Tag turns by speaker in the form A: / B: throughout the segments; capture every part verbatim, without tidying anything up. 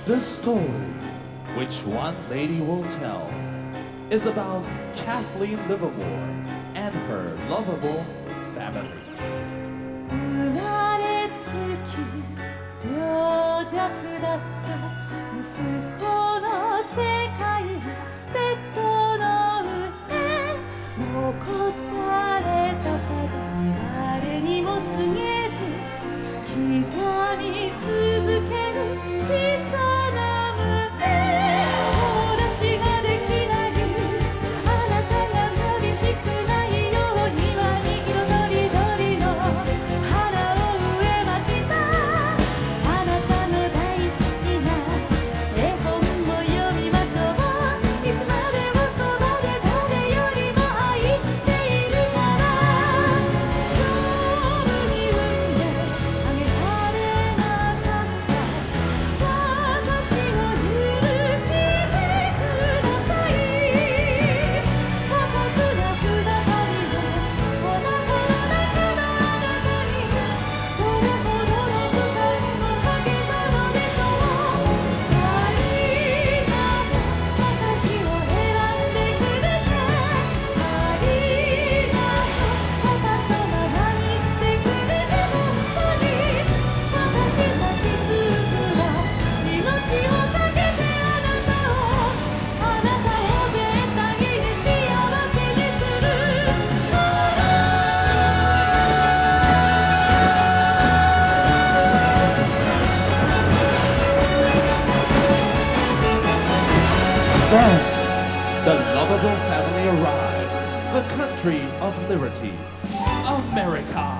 A: This story, which one lady will tell, is about Kathleen Livermore and her lovable family.
B: 生まれつき病弱だった息子の世界ベッドの上残された数誰にも告げず刻み続ける小さな胸話ができないあなたが寂しくないよう庭に色とりどりの花を植えましたあなたの大好きな絵本も読みましょういつまでもそばで誰よりも愛しているから今日に産んであげられなかった私を許してください過酷な札張りのお腹の中のあなたにどれほどの負担をかけたのでしょうありがとう私を選んでくれてありがとうパパとママにしてくれて本当に私たち夫婦は命をかけてあなたをあなたを絶対に幸せにするから
A: Then, the lovable family arrived, the country of liberty, America.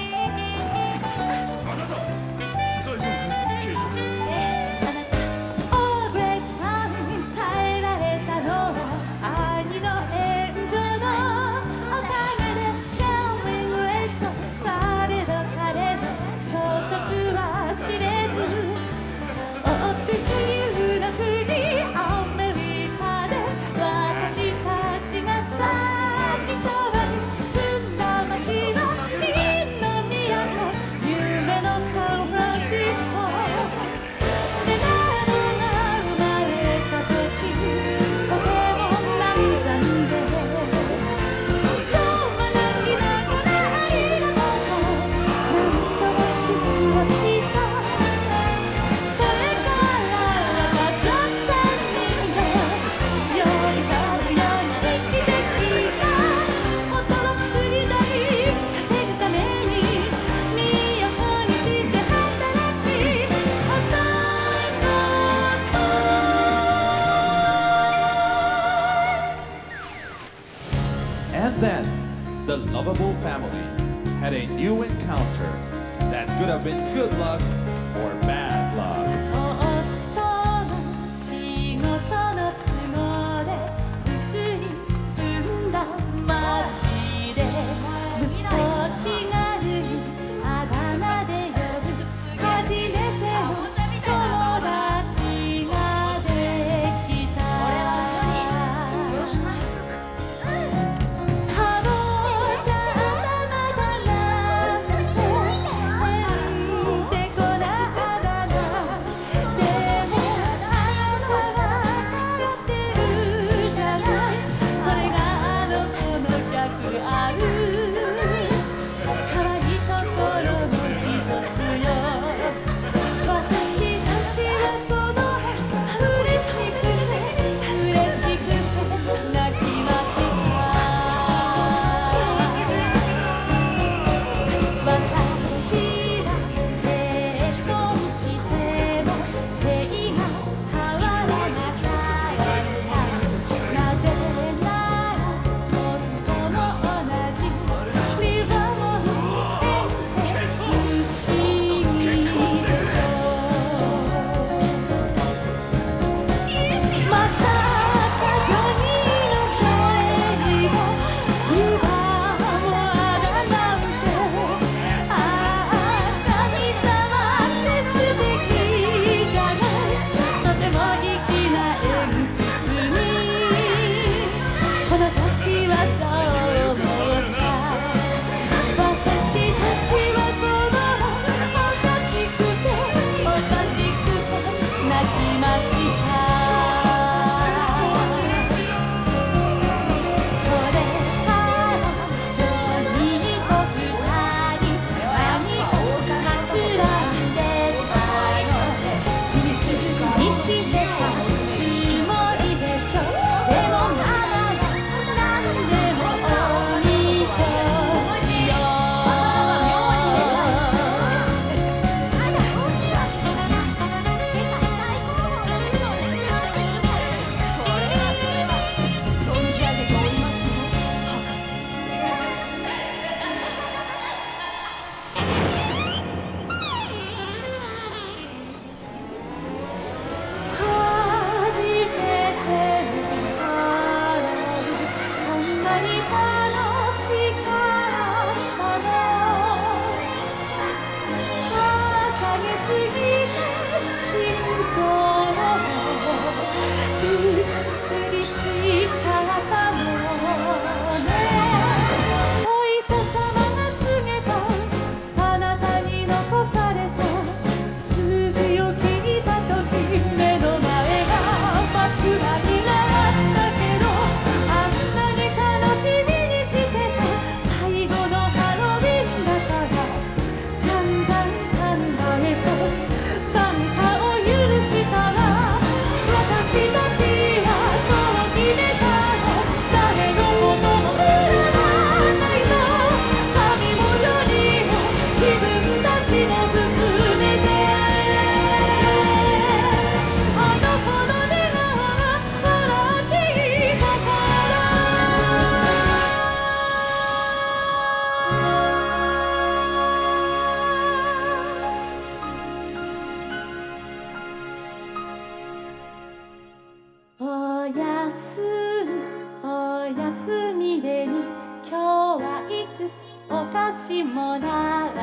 A: オーブレイさん耐えられたのは兄の援助のおかげでシャーミングレーションされど彼の消息は知れず追って自由な国アメリカで私たちが最初に住んだ街の金の都夢のサンフランシスコレナードが生まれた時とても難産で昭和なきながらありがとう何度もキスをしたそれから家族さんにんで寄り添うように生きてきた元の薬代稼ぐために身を粉にして働き浅いこと And then, the lovable family had a new encounter that could have been good luck or bad luck. 夫の仕事の都合で移り住んだ街で息子を気軽にあだ名で呼ぶ初めての友達ができたかぼちゃ頭だなんてへんてこなあだ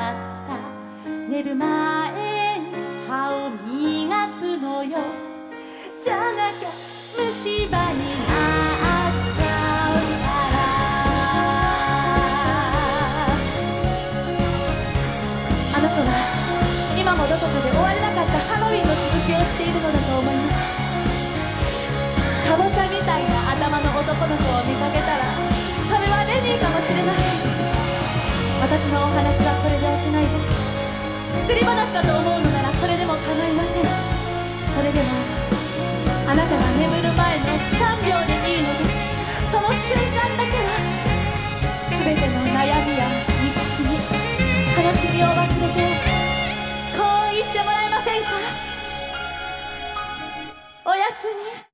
B: った寝る前に歯を磨くのよじゃなきゃ虫歯になっちゃうからあなたは今もどこかで終われなかったハロウィンの続きをしているのだと思いますかぼちゃみたいな頭の男の子を見かけたらそれはレニーかもしれません私のお話はこれでおしまいです作り話だと思うのならそれでも構いませんそれでもあなたが眠る前のさんびょうでいいのですその瞬間だけは全ての悩みや憎しみ悲しみを忘れてこう言ってもらえませんかおやすみ